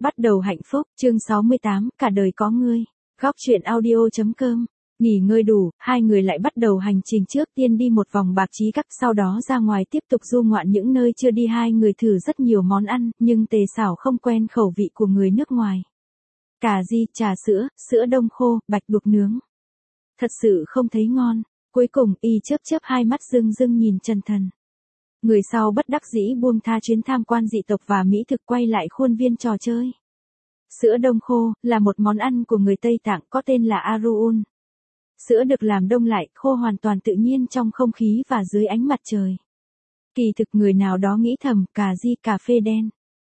Bắt đầu hạnh phúc, chương 68, cả đời có ngươi. Góc truyện audio.com. Nghỉ ngơi đủ, hai người lại bắt đầu hành trình, trước tiên đi một vòng Bạc Chí Các, sau đó ra ngoài tiếp tục du ngoạn những nơi chưa đi. Hai người thử rất nhiều món ăn, nhưng Tề Sảo không quen khẩu vị của người nước ngoài. Cà ri, trà sữa, sữa đông khô, bạch tuộc nướng. Thật sự không thấy ngon. Cuối cùng, y chớp chớp hai mắt rưng rưng nhìn Trần Thần. Người sau bất đắc dĩ buông tha chuyến tham quan dị tộc và mỹ thực, quay lại khuôn viên trò chơi. Sữa đông khô là một món ăn của người Tây Tạng có tên là Aruun. Sữa được làm đông lại, khô hoàn toàn tự nhiên trong không khí và dưới ánh mặt trời. Kỳ thực người nào đó nghĩ thầm, cà ri cà phê đen.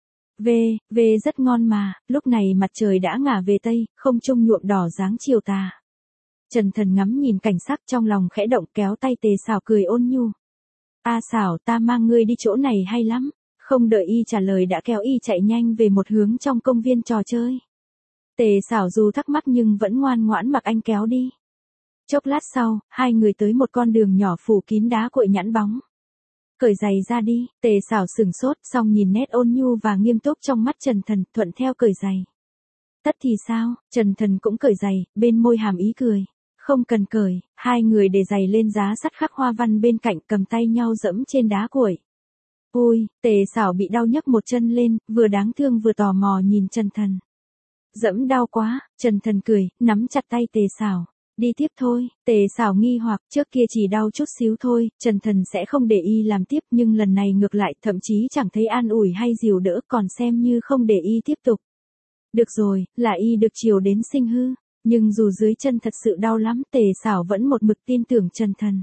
Rất ngon mà. Lúc này mặt trời đã ngả về Tây, không trung nhuộm đỏ dáng chiều tà. Trần Thần ngắm nhìn cảnh sắc trong lòng khẽ động, kéo tay Tề Sảo cười ôn nhu. A Sảo, ta mang ngươi đi chỗ này hay lắm. Không đợi y trả lời đã kéo y chạy nhanh về một hướng trong công viên trò chơi. Tề Sảo dù thắc mắc nhưng vẫn ngoan ngoãn mặc anh kéo đi. Chốc lát sau, hai người tới một con đường nhỏ phủ kín đá cuội nhẵn bóng. Cởi giày ra đi. Tề Sảo sửng sốt, xong nhìn nét ôn nhu và nghiêm túc trong mắt Trần Thần, thuận theo cởi giày. Tất thì sao? Trần Thần cũng cởi giày, bên môi hàm ý cười. Không cần cởi. Hai người để giày lên giá sắt khắc hoa văn bên cạnh, cầm tay nhau dẫm trên đá cuội. Ôi, Tề Sảo bị đau nhấc một chân lên, vừa đáng thương vừa tò mò nhìn Trần Thần. Dẫm đau quá. Trần Thần cười, nắm chặt tay Tề Sảo. Đi tiếp thôi. Tề Sảo nghi hoặc, trước kia chỉ đau chút xíu thôi, Trần Thần sẽ không để y làm tiếp, nhưng lần này ngược lại, thậm chí chẳng thấy an ủi hay dìu đỡ, còn xem như không để y tiếp tục. Được rồi, là y được chiều đến sinh hư, nhưng dù dưới chân thật sự đau lắm, Tề Sảo vẫn một mực tin tưởng Trần Thần.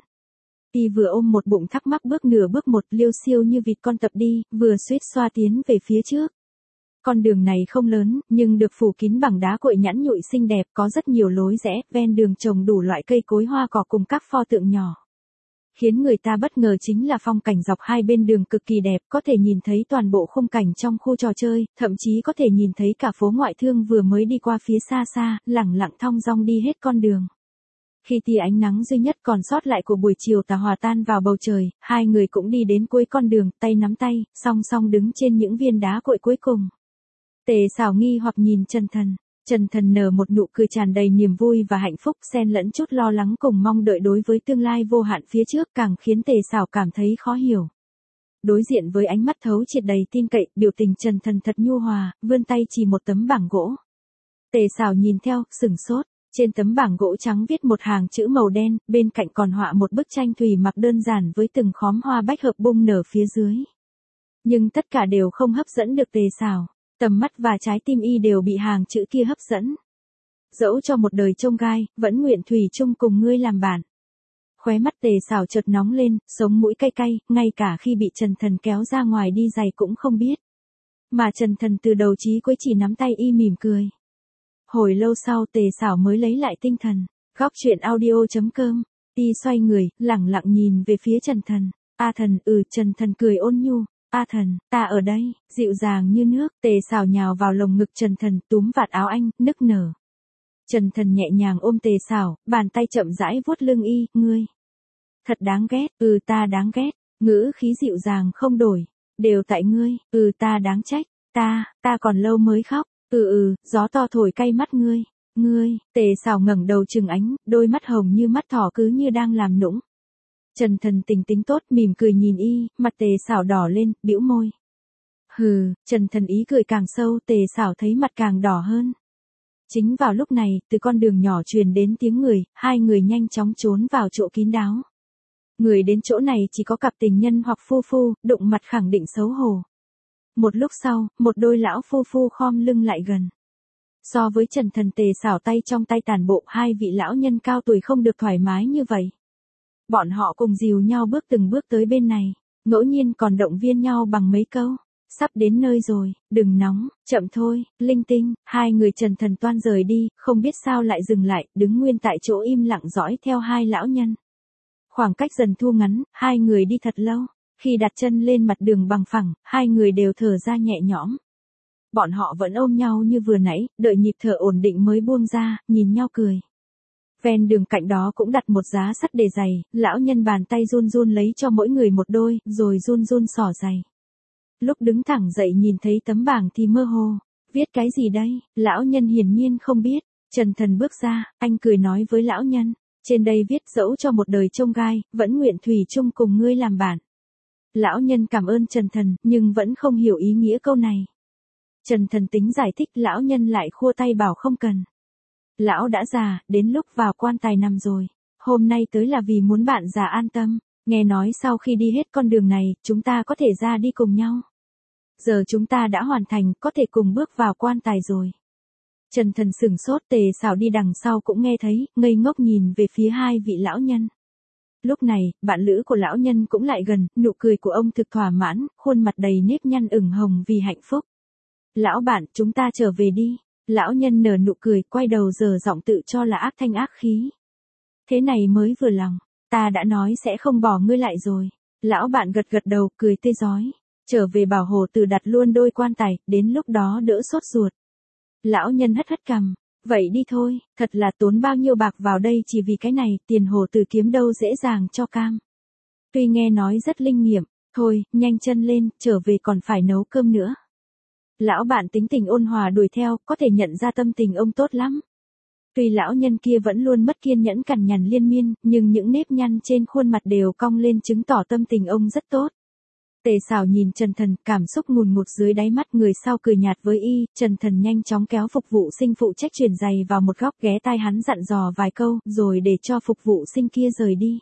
Y vừa ôm một bụng thắc mắc bước nửa bước một, liêu xiêu như vịt con tập đi, vừa suýt xoa tiến về phía trước. Con đường này không lớn, nhưng được phủ kín bằng đá cuội nhẵn nhụi xinh đẹp, có rất nhiều lối rẽ, ven đường trồng đủ loại cây cối hoa cỏ cùng các pho tượng nhỏ. Khiến người ta bất ngờ chính là phong cảnh dọc hai bên đường cực kỳ đẹp, có thể nhìn thấy toàn bộ khung cảnh trong khu trò chơi, thậm chí có thể nhìn thấy cả phố ngoại thương vừa mới đi qua phía xa xa, lẳng lặng thong dong đi hết con đường. Khi tia ánh nắng duy nhất còn sót lại của buổi chiều tà hòa tan vào bầu trời, hai người cũng đi đến cuối con đường, tay nắm tay, song song đứng trên những viên đá cuội cuối cùng. Tề Sảo nghi hoặc nhìn Trần Thần. Trần Thần nở một nụ cười tràn đầy niềm vui và hạnh phúc, xen lẫn chút lo lắng cùng mong đợi đối với tương lai vô hạn phía trước, càng khiến Tề Sảo cảm thấy khó hiểu. Đối diện với ánh mắt thấu triệt đầy tin cậy, biểu tình Trần Thần thật nhu hòa, vươn tay chỉ một tấm bảng gỗ. Tề Sảo nhìn theo, sửng sốt. Trên tấm bảng gỗ trắng viết một hàng chữ màu đen, bên cạnh còn họa một bức tranh thủy mặc đơn giản với từng khóm hoa bách hợp bung nở phía dưới. Nhưng tất cả đều không hấp dẫn được Tề Sảo. Tầm mắt và trái tim y đều bị hàng chữ kia hấp dẫn. Dẫu cho một đời chông gai, vẫn nguyện thủy chung cùng ngươi làm bạn. Khóe mắt Tề Sảo chợt nóng lên, sống mũi cay cay, ngay cả khi bị Trần Thần kéo ra ngoài đi giày cũng không biết. Mà Trần Thần từ đầu chí cuối chỉ nắm tay y mỉm cười. Hồi lâu sau Tề Sảo mới lấy lại tinh thần. Góc truyện audio.com. Y xoay người, lẳng lặng nhìn về phía Trần Thần. A Thần, Trần Thần cười ôn nhu. A Thần, ta ở đây. Dịu dàng như nước, Tề Sảo nhào vào lồng ngực Trần Thần, túm vạt áo anh, nức nở. Trần Thần nhẹ nhàng ôm Tề Sảo, bàn tay chậm rãi vuốt lưng y, ngươi. Thật đáng ghét, ta đáng ghét. Ngữ khí dịu dàng không đổi. Đều tại ngươi, ta đáng trách. Ta còn lâu mới khóc. Gió to thổi cay mắt ngươi. Tề Sảo ngẩng đầu trừng ánh, đôi mắt hồng như mắt thỏ cứ như đang làm nũng. Trần Thần tình tính tốt, mỉm cười nhìn y, mặt Tề Sảo đỏ lên, bĩu môi. Trần Thần ý cười càng sâu, Tề Sảo thấy mặt càng đỏ hơn. Chính vào lúc này, từ con đường nhỏ truyền đến tiếng người, hai người nhanh chóng trốn vào chỗ kín đáo. Người đến chỗ này chỉ có cặp tình nhân hoặc phu phu, đụng mặt khẳng định xấu hổ. Một lúc sau, một đôi lão phu phu khom lưng lại gần. So với Trần Thần, Tề Sảo tay trong tay tàn bộ, hai vị lão nhân cao tuổi không được thoải mái như vậy. Bọn họ cùng dìu nhau bước từng bước tới bên này, ngẫu nhiên còn động viên nhau bằng mấy câu. Sắp đến nơi rồi, đừng nóng, chậm thôi, linh tinh. Hai người Trần Thần toan rời đi, không biết sao lại dừng lại, đứng nguyên tại chỗ im lặng dõi theo hai lão nhân. Khoảng cách dần thu ngắn, hai người đi thật lâu. Khi đặt chân lên mặt đường bằng phẳng, hai người đều thở ra nhẹ nhõm. Bọn họ vẫn ôm nhau như vừa nãy, đợi nhịp thở ổn định mới buông ra, nhìn nhau cười. Ven đường cạnh đó cũng đặt một giá sắt để giày, lão nhân bàn tay run run lấy cho mỗi người một đôi, rồi run run xỏ giày. Lúc đứng thẳng dậy nhìn thấy tấm bảng thì mơ hồ. Viết cái gì đây? Lão nhân hiển nhiên không biết. Trần Thần bước ra, anh cười nói với lão nhân. Trên đây viết dẫu cho một đời chông gai, vẫn nguyện thủy chung cùng ngươi làm bạn. Lão nhân cảm ơn Trần Thần, nhưng vẫn không hiểu ý nghĩa câu này. Trần Thần tính giải thích, lão nhân lại khua tay bảo không cần. Lão đã già, đến lúc vào quan tài nằm rồi. Hôm nay tới là vì muốn bạn già an tâm. Nghe nói sau khi đi hết con đường này, chúng ta có thể ra đi cùng nhau. Giờ chúng ta đã hoàn thành, có thể cùng bước vào quan tài rồi. Trần Thần sửng sốt, Tề Sảo đi đằng sau cũng nghe thấy, ngây ngốc nhìn về phía hai vị lão nhân. Lúc này, bạn lữ của lão nhân cũng lại gần, nụ cười của ông thực thỏa mãn, khuôn mặt đầy nếp nhăn ửng hồng vì hạnh phúc. Lão bạn, chúng ta trở về đi. Lão nhân nở nụ cười, quay đầu giờ giọng tự cho là ác thanh ác khí. Thế này mới vừa lòng, ta đã nói sẽ không bỏ ngươi lại rồi. Lão bạn gật gật đầu, cười tươi rói. Trở về bảo Hồ Tử đặt luôn đôi quan tài, đến lúc đó đỡ sốt ruột. Lão nhân hất hất cằm. Vậy đi thôi, thật là tốn bao nhiêu bạc vào đây chỉ vì cái này, tiền Hồ Tử kiếm đâu dễ dàng cho cam. Tuy nghe nói rất linh nghiệm, thôi, nhanh chân lên, trở về còn phải nấu cơm nữa. Lão bạn tính tình ôn hòa đuổi theo, có thể nhận ra tâm tình ông tốt lắm. Tuy lão nhân kia vẫn luôn mất kiên nhẫn cằn nhằn liên miên, nhưng những nếp nhăn trên khuôn mặt đều cong lên chứng tỏ tâm tình ông rất tốt. Tề Sảo nhìn Trần Thần, cảm xúc ngùn ngụt dưới đáy mắt, người sau cười nhạt với y. Trần Thần nhanh chóng kéo phục vụ sinh phụ trách chuyển giày vào một góc, ghé tai hắn dặn dò vài câu, rồi để cho phục vụ sinh kia rời đi.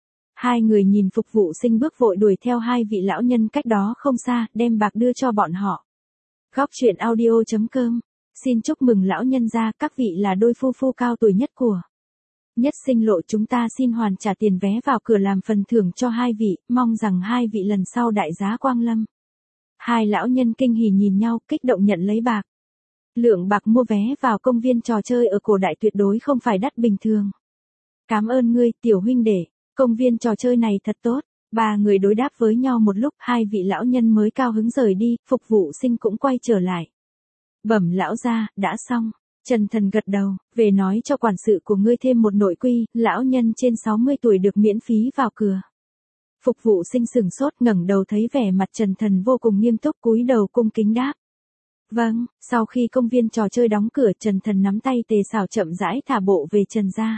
Hai người nhìn phục vụ sinh bước vội đuổi theo hai vị lão nhân cách đó không xa, đem bạc đưa cho bọn họ. Góc truyện audio.com. Xin chúc mừng lão nhân gia, các vị là đôi phu phu cao tuổi nhất của Nhất Sinh Lộ, chúng ta xin hoàn trả tiền vé vào cửa làm phần thưởng cho hai vị, mong rằng hai vị lần sau đại giá quang lâm. Hai lão nhân kinh hỉ nhìn nhau, kích động nhận lấy bạc. Lượng bạc mua vé vào công viên trò chơi ở cổ đại tuyệt đối không phải đắt bình thường. Cảm ơn ngươi, tiểu huynh đệ, công viên trò chơi này thật tốt. Ba người đối đáp với nhau một lúc, hai vị lão nhân mới cao hứng rời đi, phục vụ sinh cũng quay trở lại. Bẩm lão gia, đã xong. Trần Thần gật đầu, về nói cho quản sự của ngươi thêm một nội quy, lão nhân trên 60 tuổi được miễn phí vào cửa. Phục vụ sinh sửng sốt, ngẩng đầu thấy vẻ mặt Trần Thần vô cùng nghiêm túc, cúi đầu cung kính đáp. Vâng, sau khi công viên trò chơi đóng cửa, Trần Thần nắm tay Tề Sảo chậm rãi thả bộ về Trần gia.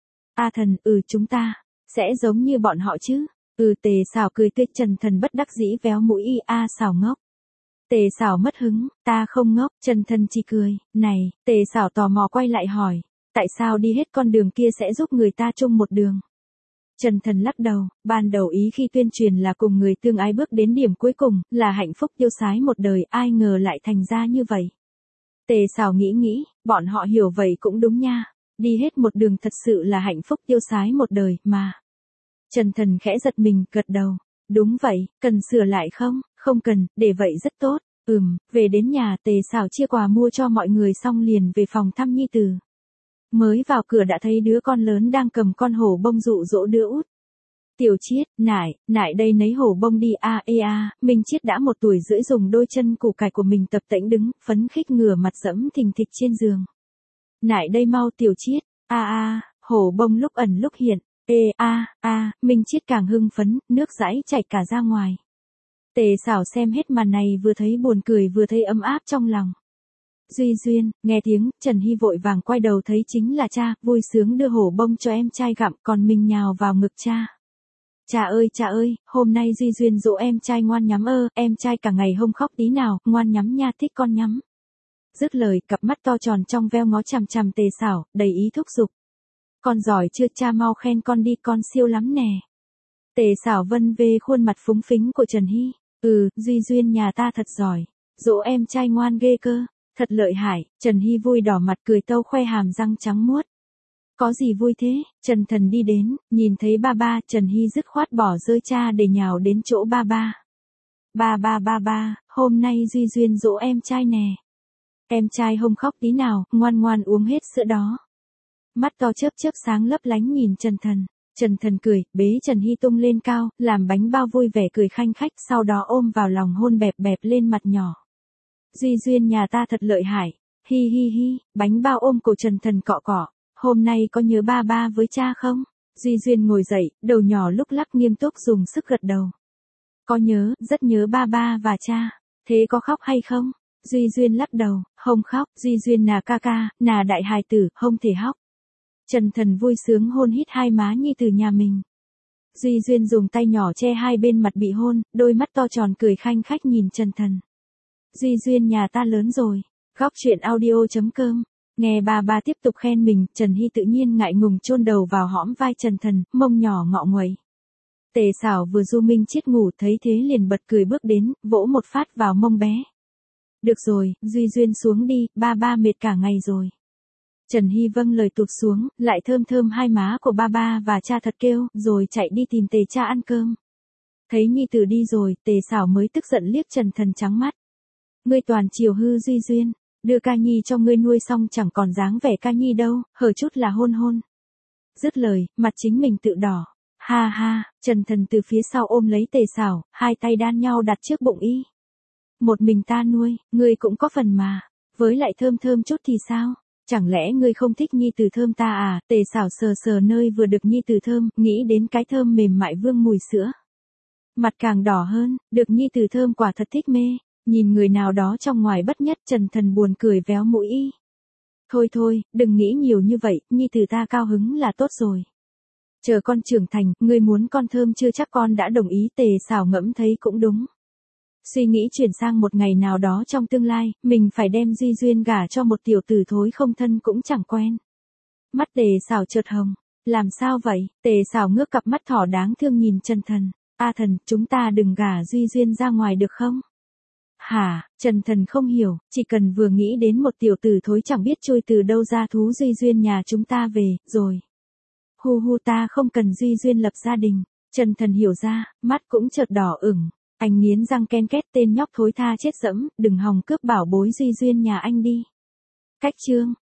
A Thần, chúng ta sẽ giống như bọn họ chứ? Tề Sảo cười tươi. Trần Thần bất đắc dĩ véo mũi y. A Sảo ngốc. Tề Sảo mất hứng, ta không ngốc. Trần Thần chỉ cười. Này, Tề Sảo tò mò quay lại hỏi, tại sao đi hết con đường kia sẽ giúp người ta chung một đường? Trần Thần lắc đầu, ban đầu ý khi tuyên truyền là cùng người tương ái bước đến điểm cuối cùng, là hạnh phúc tiêu sái một đời, ai ngờ lại thành ra như vậy. Tề Sảo nghĩ, bọn họ hiểu vậy cũng đúng nha, đi hết một đường thật sự là hạnh phúc tiêu sái một đời, mà. Trần Thần khẽ giật mình, gật đầu, đúng vậy, cần sửa lại không? Không cần, để vậy rất tốt. Về đến nhà, Tề Sảo chia quà mua cho mọi người xong liền về phòng thăm nhi tử. Mới vào cửa đã thấy đứa con lớn đang cầm con hổ bông dụ dỗ đứa út. Tiểu Chiết, nại đây nấy hổ bông đi. Minh Chiết đã 1 tuổi rưỡi dùng đôi chân củ cải của mình tập tễnh đứng, phấn khích ngửa mặt dẫm thình thịch trên giường. Nại đây mau Tiểu Chiết. Hổ bông lúc ẩn lúc hiện. Minh Chiết càng hưng phấn, nước dãi chảy cả ra ngoài. Tề Sảo xem hết màn này vừa thấy buồn cười vừa thấy ấm áp trong lòng. Duy Duyên, nghe tiếng, Trần Hy vội vàng quay đầu thấy chính là cha, vui sướng đưa hổ bông cho em trai gặm, còn mình nhào vào ngực cha. Cha ơi, hôm nay Duy Duyên dỗ em trai ngoan nhắm em trai cả ngày không khóc tí nào, ngoan nhắm nha, thích con nhắm. Dứt lời, cặp mắt to tròn trong veo ngó chằm chằm Tề Sảo, đầy ý thúc giục. Con giỏi chưa, cha mau khen con đi, con siêu lắm nè. Tề Sảo vân về khuôn mặt phúng phính của Trần Hy. Duy Duyên nhà ta thật giỏi, dỗ em trai ngoan ghê cơ, thật lợi hại. Trần Hy vui đỏ mặt cười tâu khoe hàm răng trắng muốt. Có gì vui thế? Trần Thần đi đến, nhìn thấy ba, Trần Hy dứt khoát bỏ rơi cha để nhào đến chỗ ba. Ba, hôm nay Duy Duyên dỗ em trai nè. Em trai không khóc tí nào, ngoan uống hết sữa đó. Mắt to chớp sáng lấp lánh nhìn Trần Thần. Trần Thần cười, bế Trần Hy tung lên cao, làm bánh bao vui vẻ cười khanh khách, sau đó ôm vào lòng hôn bẹp lên mặt nhỏ. Duy Duyên nhà ta thật lợi hại, hi, bánh bao ôm cổ Trần Thần cọ, hôm nay có nhớ ba với cha không? Duy Duyên ngồi dậy, đầu nhỏ lúc lắc nghiêm túc dùng sức gật đầu. Có nhớ, rất nhớ ba và cha, thế có khóc hay không? Duy Duyên lắc đầu, không khóc, Duy Duyên nà ca ca, nà đại hài tử, không thể hóc. Trần Thần vui sướng hôn hít hai má nhi từ nhà mình. Duy Duyên dùng tay nhỏ che hai bên mặt bị hôn, đôi mắt to tròn cười khanh khách nhìn Trần Thần. Duy Duyên nhà ta lớn rồi. Góc truyện audio.com. Nghe bà tiếp tục khen mình, Trần Hy tự nhiên ngại ngùng chôn đầu vào hõm vai Trần Thần, mông nhỏ ngọ nguậy. Tề Sảo vừa du minh chết ngủ thấy thế liền bật cười bước đến, vỗ một phát vào mông bé. Được rồi, Duy Duyên xuống đi, ba mệt cả ngày rồi. Trần Hy vâng lời tụt xuống, lại thơm thơm hai má của ba và cha thật kêu, rồi chạy đi tìm Tề cha ăn cơm. Thấy nhi tử đi rồi, Tề Sảo mới tức giận liếc Trần Thần trắng mắt. Ngươi toàn chiều hư Duy Duyên, đưa ca nhi cho ngươi nuôi xong chẳng còn dáng vẻ ca nhi đâu, hở chút là hôn hôn. Dứt lời, mặt chính mình tự đỏ. Ha ha, Trần Thần từ phía sau ôm lấy Tề Sảo, hai tay đan nhau đặt trước bụng y. Một mình ta nuôi, ngươi cũng có phần mà, với lại thơm thơm chút thì sao? Chẳng lẽ ngươi không thích nhi tử thơm ta à? Tề Sảo sờ sờ nơi vừa được nhi tử thơm, nghĩ đến cái thơm mềm mại vương mùi sữa. Mặt càng đỏ hơn, được nhi tử thơm quả thật thích mê, nhìn người nào đó trong ngoài bất nhất. Trần Thần buồn cười véo mũi y. Thôi, đừng nghĩ nhiều như vậy, nhi tử ta cao hứng là tốt rồi. Chờ con trưởng thành, ngươi muốn con thơm chưa chắc con đã đồng ý. Tề Sảo ngẫm thấy cũng đúng. Suy nghĩ chuyển sang một ngày nào đó trong tương lai, mình phải đem Duy Duyên gả cho một tiểu tử thối không thân cũng chẳng quen. Mắt Tề Sảo chợt hồng. Làm sao vậy? Tề Sảo ngước cặp mắt thỏ đáng thương nhìn Trần Thần. A Thần, chúng ta đừng gả Duy Duyên ra ngoài được không? Hả? Trần Thần không hiểu, chỉ cần vừa nghĩ đến một tiểu tử thối chẳng biết trôi từ đâu ra thú Duy Duyên nhà chúng ta về, rồi. Hu ta không cần Duy Duyên lập gia đình. Trần Thần hiểu ra, mắt cũng chợt đỏ ửng. Anh nghiến răng ken két, tên nhóc thối tha chết dẫm, đừng hòng cướp bảo bối Duy Duyên nhà anh đi. Cách chương.